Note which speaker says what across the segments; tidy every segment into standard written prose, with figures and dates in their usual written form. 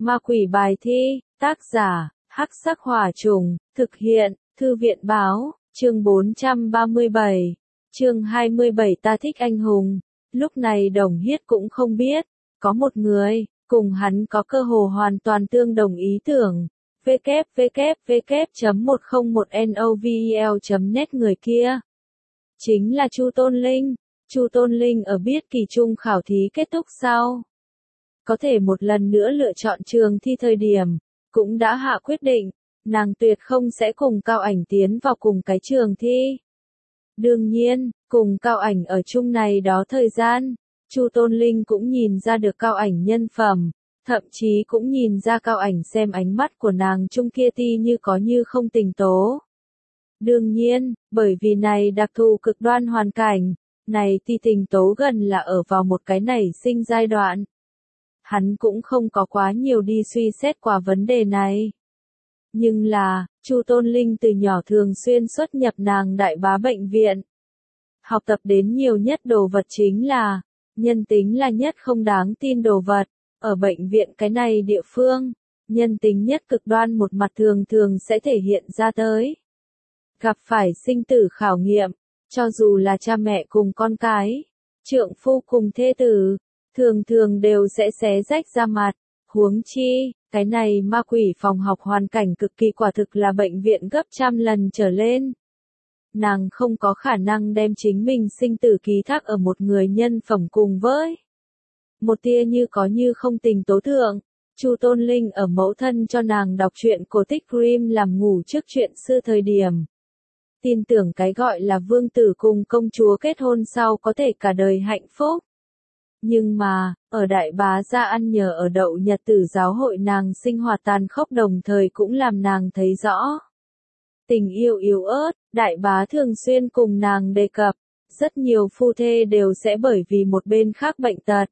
Speaker 1: Ma quỷ bài thi, tác giả, Hắc Sắc Hỏa Trùng, thực hiện, Thư viện báo, chương 437, chương 27 ta thích anh hùng. Lúc này Đồng Hiết cũng không biết, có một người, cùng hắn có cơ hồ hoàn toàn tương đồng ý tưởng. www.101novel.net người kia chính là Chu Tôn Linh. Chu Tôn Linh ở biết kỳ trung khảo thí kết thúc sau, có thể một lần nữa lựa chọn trường thi thời điểm, cũng đã hạ quyết định, nàng tuyệt không sẽ cùng Cao Ảnh tiến vào cùng cái trường thi. Đương nhiên, cùng Cao Ảnh ở chung này đó thời gian, Chu Tôn Linh cũng nhìn ra được Cao Ảnh nhân phẩm, thậm chí cũng nhìn ra Cao Ảnh xem ánh mắt của nàng chung kia ti như có như không tình tố. Đương nhiên, bởi vì này đặc thù cực đoan hoàn cảnh, này ti tình tố gần là ở vào một cái nảy sinh giai đoạn. Hắn cũng không có quá nhiều đi suy xét qua vấn đề này. Nhưng là, Chu Tôn Linh từ nhỏ thường xuyên xuất nhập nàng đại bá bệnh viện. Học tập đến nhiều nhất đồ vật chính là, nhân tính là nhất không đáng tin đồ vật. Ở bệnh viện cái này địa phương, nhân tính nhất cực đoan một mặt thường thường sẽ thể hiện ra tới. Gặp phải sinh tử khảo nghiệm, cho dù là cha mẹ cùng con cái, trượng phu cùng thê tử, thường thường đều sẽ xé rách ra mặt. Huống chi, cái này ma quỷ phòng học hoàn cảnh cực kỳ quả thực là bệnh viện gấp trăm lần trở lên. Nàng không có khả năng đem chính mình sinh tử ký thác ở một người nhân phẩm cùng với một tia như có như không tình tố thượng. Chu Tôn Linh ở mẫu thân cho nàng đọc truyện cổ tích Grimm làm ngủ trước chuyện xưa thời điểm. Tin tưởng cái gọi là vương tử cùng công chúa kết hôn sau có thể cả đời hạnh phúc. Nhưng mà, ở đại bá gia ăn nhờ ở đậu nhật tử giáo hội nàng sinh hoạt tàn khốc đồng thời cũng làm nàng thấy rõ. Tình yêu yếu ớt, đại bá thường xuyên cùng nàng đề cập, rất nhiều phu thê đều sẽ bởi vì một bên khác bệnh tật.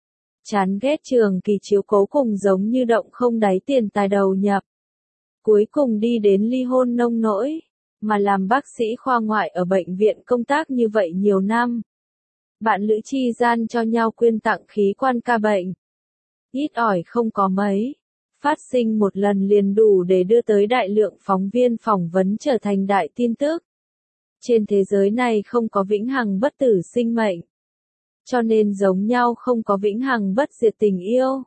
Speaker 1: Chán ghét trường kỳ chiếu cố cùng giống như động không đáy tiền tài đầu nhập. Cuối cùng đi đến ly hôn nông nỗi, mà làm bác sĩ khoa ngoại ở bệnh viện công tác như vậy nhiều năm. Bạn lữ chi gian cho nhau quyên tặng khí quan ca bệnh. Ít ỏi không có mấy. Phát sinh một lần liền đủ để đưa tới đại lượng phóng viên phỏng vấn trở thành đại tin tức. Trên thế giới này không có vĩnh hằng bất tử sinh mệnh. Cho nên giống nhau không có vĩnh hằng bất diệt tình yêu.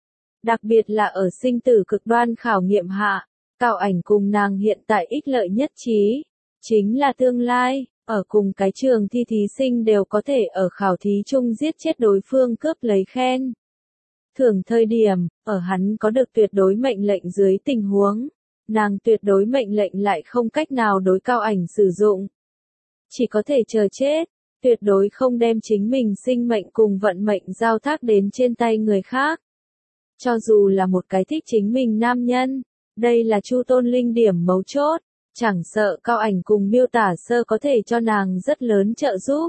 Speaker 1: Đặc biệt là ở sinh tử cực đoan khảo nghiệm hạ, Cao Ảnh cùng nàng hiện tại ích lợi nhất trí. Chính là tương lai, ở cùng cái trường thi thí sinh đều có thể ở khảo thí chung giết chết đối phương cướp lấy khen thưởng thời điểm, ở hắn có được tuyệt đối mệnh lệnh dưới tình huống, nàng tuyệt đối mệnh lệnh lại không cách nào đối Cao Ảnh sử dụng. Chỉ có thể chờ chết, tuyệt đối không đem chính mình sinh mệnh cùng vận mệnh giao thác đến trên tay người khác. Cho dù là một cái thích chính mình nam nhân, đây là Chu Tôn Linh điểm mấu chốt, chẳng sợ Cao Ảnh cùng miêu tả sơ có thể cho nàng rất lớn trợ giúp.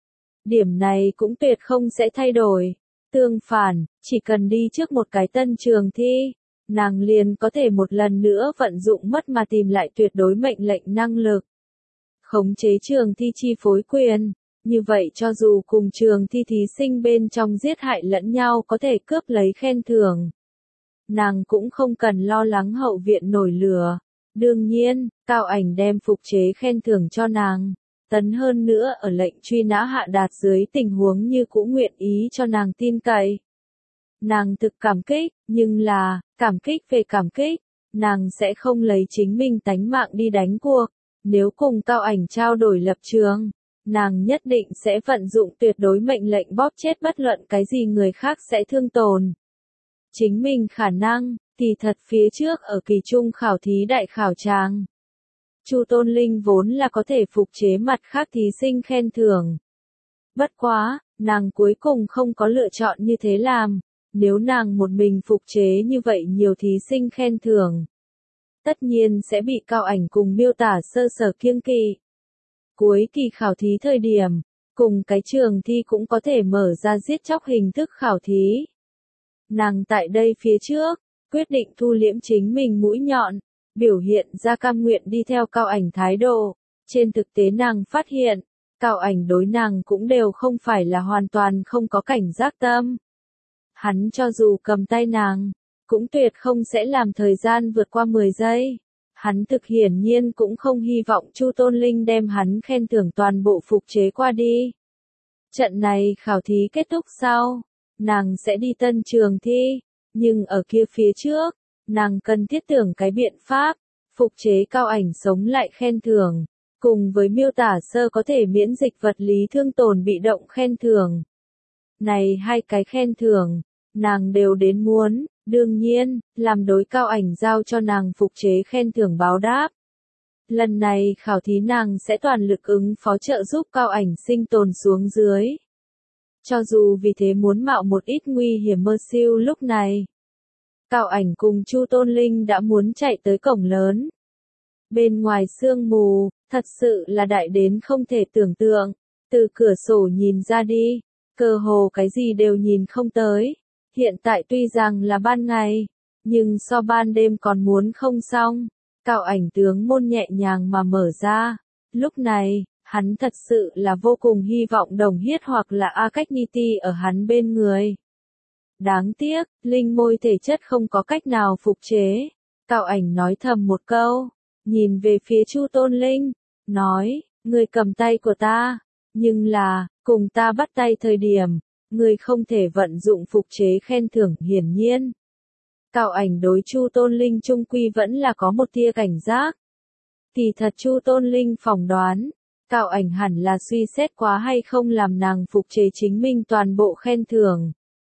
Speaker 1: Điểm này cũng tuyệt không sẽ thay đổi. Tương phản, chỉ cần đi trước một cái tân trường thi, nàng liền có thể một lần nữa vận dụng mất mà tìm lại tuyệt đối mệnh lệnh năng lực. Khống chế trường thi chi phối quyền, như vậy cho dù cùng trường thi thí sinh bên trong giết hại lẫn nhau có thể cướp lấy khen thưởng. Nàng cũng không cần lo lắng hậu viện nổi lửa. Đương nhiên, Cao Ảnh đem phục chế khen thưởng cho nàng. Tấn hơn nữa ở lệnh truy nã hạ đạt dưới tình huống như cũ nguyện ý cho nàng tin cậy. Nàng thực cảm kích, nhưng là, cảm kích về cảm kích, nàng sẽ không lấy chính mình tánh mạng đi đánh cuộc. Nếu cùng Cao Ảnh trao đổi lập trường, nàng nhất định sẽ vận dụng tuyệt đối mệnh lệnh bóp chết bất luận cái gì người khác sẽ thương tổn. Chính mình khả năng, thì thật phía trước ở kỳ trung khảo thí đại khảo tràng. Chu Tôn Linh vốn là có thể phục chế mặt khác thí sinh khen thưởng. Bất quá, nàng cuối cùng không có lựa chọn như thế làm, nếu nàng một mình phục chế như vậy nhiều thí sinh khen thưởng. Tất nhiên sẽ bị Cao Ảnh cùng miêu tả sơ sở kiêng kỵ. Cuối kỳ khảo thí thời điểm, cùng cái trường thi cũng có thể mở ra giết chóc hình thức khảo thí. Nàng tại đây phía trước, quyết định thu liễm chính mình mũi nhọn, biểu hiện ra cam nguyện đi theo Cao Ảnh thái độ. Trên thực tế nàng phát hiện, Cao Ảnh đối nàng cũng đều không phải là hoàn toàn không có cảnh giác tâm. Hắn cho dù cầm tay nàng, cũng tuyệt không sẽ làm thời gian vượt qua 10 giây. Hắn thực hiển nhiên cũng không hy vọng Chu Tôn Linh đem hắn khen thưởng toàn bộ phục chế qua đi. Trận này khảo thí kết thúc sau, nàng sẽ đi tân trường thi, nhưng ở kia phía trước, nàng cần thiết tưởng cái biện pháp, phục chế cao ảnh sống lại khen thưởng, cùng với miêu tả sơ có thể miễn dịch vật lý thương tổn bị động khen thưởng. Này hai cái khen thưởng, nàng đều đến muốn, đương nhiên, làm đối cao ảnh giao cho nàng phục chế khen thưởng báo đáp. Lần này khảo thí nàng sẽ toàn lực ứng phó trợ giúp cao ảnh sinh tồn xuống dưới. Cho dù vì thế muốn mạo một ít nguy hiểm mơ siêu lúc này. Cao ảnh cùng Chu Tôn Linh đã muốn chạy tới cổng lớn. Bên ngoài sương mù, thật sự là đại đến không thể tưởng tượng. Từ cửa sổ nhìn ra đi, cơ hồ cái gì đều nhìn không tới. Hiện tại tuy rằng là ban ngày, nhưng so ban đêm còn muốn không xong. Cao ảnh tướng môn nhẹ nhàng mà mở ra. Lúc này, hắn thật sự là vô cùng hy vọng Đồng Hiết hoặc là A Cách Niti ở hắn bên người. Đáng tiếc, linh môi thể chất không có cách nào phục chế. Cao ảnh nói thầm một câu, nhìn về phía Chu Tôn Linh, nói, người cầm tay của ta, nhưng là, cùng ta bắt tay thời điểm, người không thể vận dụng phục chế khen thưởng hiển nhiên. Cao ảnh đối Chu Tôn Linh trung quy vẫn là có một tia cảnh giác. Kỳ thật Chu Tôn Linh phỏng đoán, cao ảnh hẳn là suy xét quá hay không làm nàng phục chế chính mình toàn bộ khen thưởng.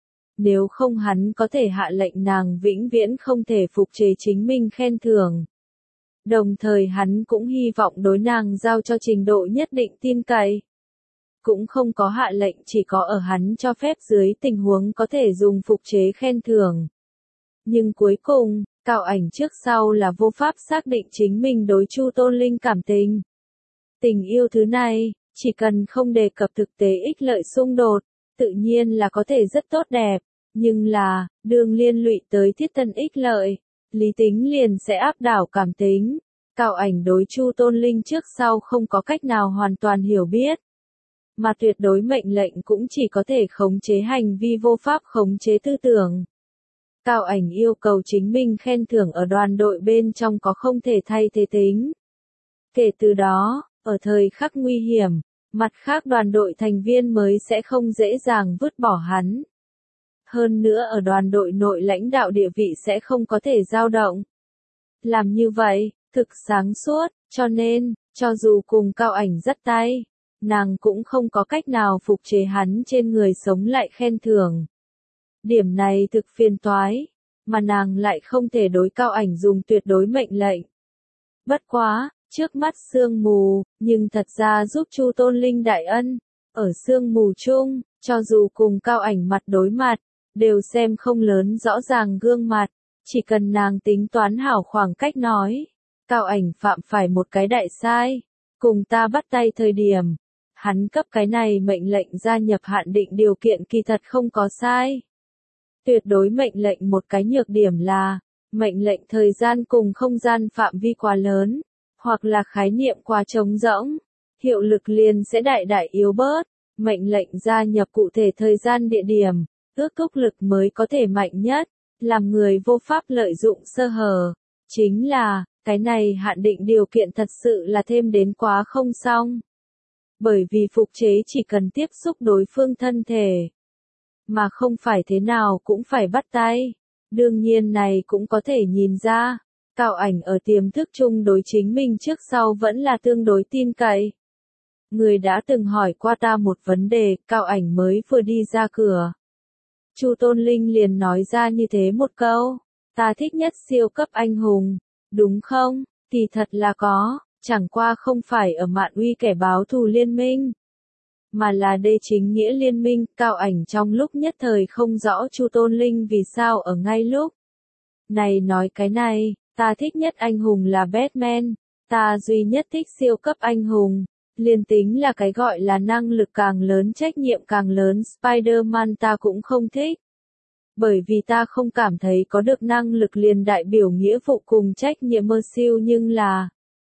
Speaker 1: Nếu không hắn có thể hạ lệnh nàng vĩnh viễn không thể phục chế chính mình khen thưởng. Đồng thời hắn cũng hy vọng đối nàng giao cho trình độ nhất định tin cậy. Cũng không có hạ lệnh chỉ có ở hắn cho phép dưới tình huống có thể dùng phục chế khen thưởng. Nhưng cuối cùng, cao ảnh trước sau là vô pháp xác định chính mình đối Chu Tôn Linh cảm tình. Tình yêu thứ này, chỉ cần không đề cập thực tế ích lợi xung đột, tự nhiên là có thể rất tốt đẹp, nhưng là, đương liên lụy tới thiết thân ích lợi, lý tính liền sẽ áp đảo cảm tính. Cao ảnh đối Chu Tôn Linh trước sau không có cách nào hoàn toàn hiểu biết. Mà tuyệt đối mệnh lệnh cũng chỉ có thể khống chế hành vi vô pháp khống chế tư tưởng. Cao ảnh yêu cầu chính mình khen thưởng ở đoàn đội bên trong có không thể thay thế tính. Kể từ đó, ở thời khắc nguy hiểm, mặt khác đoàn đội thành viên mới sẽ không dễ dàng vứt bỏ hắn. Hơn nữa ở đoàn đội nội lãnh đạo địa vị sẽ không có thể dao động. Làm như vậy, thực sáng suốt, cho nên, cho dù cùng cao ảnh dắt tay, nàng cũng không có cách nào phục chế hắn trên người sống lại khen thưởng. Điểm này thực phiền toái, mà nàng lại không thể đối cao ảnh dùng tuyệt đối mệnh lệnh. Bất quá, trước mắt sương mù, nhưng thật ra giúp Chu Tôn Linh đại ân, ở sương mù chung, cho dù cùng cao ảnh mặt đối mặt, đều xem không lớn rõ ràng gương mặt, chỉ cần nàng tính toán hảo khoảng cách nói. Cao ảnh phạm phải một cái đại sai, cùng ta bắt tay thời điểm, hắn cấp cái này mệnh lệnh gia nhập hạn định điều kiện kỳ thật không có sai. Tuyệt đối mệnh lệnh một cái nhược điểm là, mệnh lệnh thời gian cùng không gian phạm vi quá lớn, hoặc là khái niệm quá trống rỗng, hiệu lực liền sẽ đại đại yếu bớt, mệnh lệnh gia nhập cụ thể thời gian địa điểm, ước thúc lực mới có thể mạnh nhất, làm người vô pháp lợi dụng sơ hở. Chính là, cái này hạn định điều kiện thật sự là thêm đến quá không xong. Bởi vì phục chế chỉ cần tiếp xúc đối phương thân thể, mà không phải thế nào cũng phải bắt tay. Đương nhiên này cũng có thể nhìn ra, cao ảnh ở tiềm thức chung đối chính mình trước sau vẫn là tương đối tin cậy. Người đã từng hỏi qua ta một vấn đề, cao ảnh mới vừa đi ra cửa. Chu Tôn Linh liền nói ra như thế một câu, ta thích nhất siêu cấp anh hùng, đúng không? Kỳ thật là có, chẳng qua không phải ở mạn uy kẻ báo thù liên minh, mà là đê chính nghĩa liên minh. Cao ảnh trong lúc nhất thời không rõ Chu Tôn Linh vì sao ở ngay lúc này nói cái này, ta thích nhất anh hùng là Batman, ta duy nhất thích siêu cấp anh hùng, liền tính là cái gọi là năng lực càng lớn trách nhiệm càng lớn Spider-Man ta cũng không thích. Bởi vì ta không cảm thấy có được năng lực liền đại biểu nghĩa vụ cùng trách nhiệm mơ siêu, nhưng là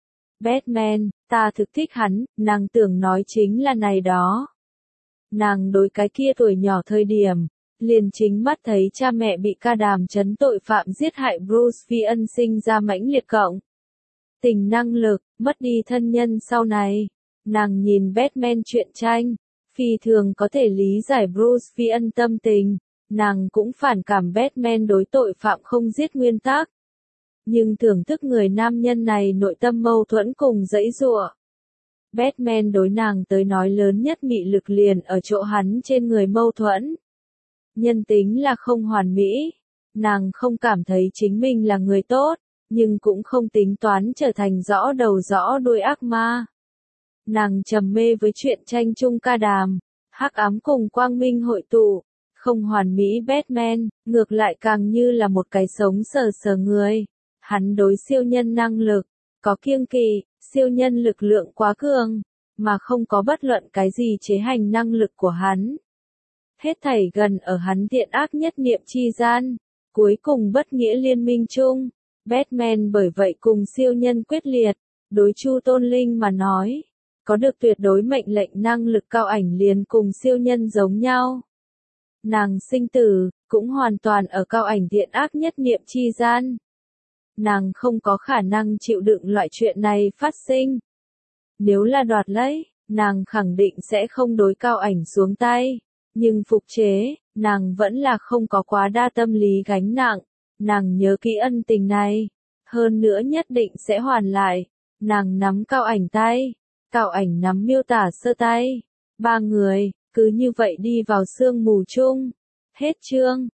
Speaker 1: Batman, ta thực thích hắn, nàng tưởng nói chính là này đó. Nàng đối cái kia tuổi nhỏ thời điểm, liền chính mắt thấy cha mẹ bị ca đàm trấn tội phạm giết hại Bruce Wayne sinh ra mãnh liệt cộng tình năng lực, mất đi thân nhân sau này. Nàng nhìn Batman truyện tranh, phi thường có thể lý giải Bruce Wayne tâm tình, nàng cũng phản cảm Batman đối tội phạm không giết nguyên tắc. Nhưng thưởng thức người nam nhân này nội tâm mâu thuẫn cùng giãy giụa. Batman đối nàng tới nói lớn nhất mị lực liền ở chỗ hắn trên người mâu thuẫn. Nhân tính là không hoàn mỹ, nàng không cảm thấy chính mình là người tốt, nhưng cũng không tính toán trở thành rõ đầu rõ đuôi ác ma. Nàng trầm mê với truyện tranh chung ca đàm, hắc ám cùng quang minh hội tụ, không hoàn mỹ Batman, ngược lại càng như là một cái sống sờ sờ người. Hắn đối siêu nhân năng lực, có kiêng kỵ, siêu nhân lực lượng quá cường, mà không có bất luận cái gì chế hành năng lực của hắn. Hết thảy gần ở hắn thiện ác nhất niệm chi gian, cuối cùng bất nghĩa liên minh chung. Batman bởi vậy cùng siêu nhân quyết liệt, đối Chu Tôn Linh mà nói, có được tuyệt đối mệnh lệnh năng lực cao ảnh liền cùng siêu nhân giống nhau. Nàng sinh tử, cũng hoàn toàn ở cao ảnh thiện ác nhất niệm chi gian. Nàng không có khả năng chịu đựng loại chuyện này phát sinh. Nếu là đoạt lấy, nàng khẳng định sẽ không đối cao ảnh xuống tay. Nhưng phục chế, nàng vẫn là không có quá đa tâm lý gánh nặng. Nàng nhớ kỹ ân tình này. Hơn nữa nhất định sẽ hoàn lại. Nàng nắm cao ảnh tay. Cao ảnh nắm miêu tả sơ tay. Ba người, cứ như vậy đi vào sương mù chung. Hết chương.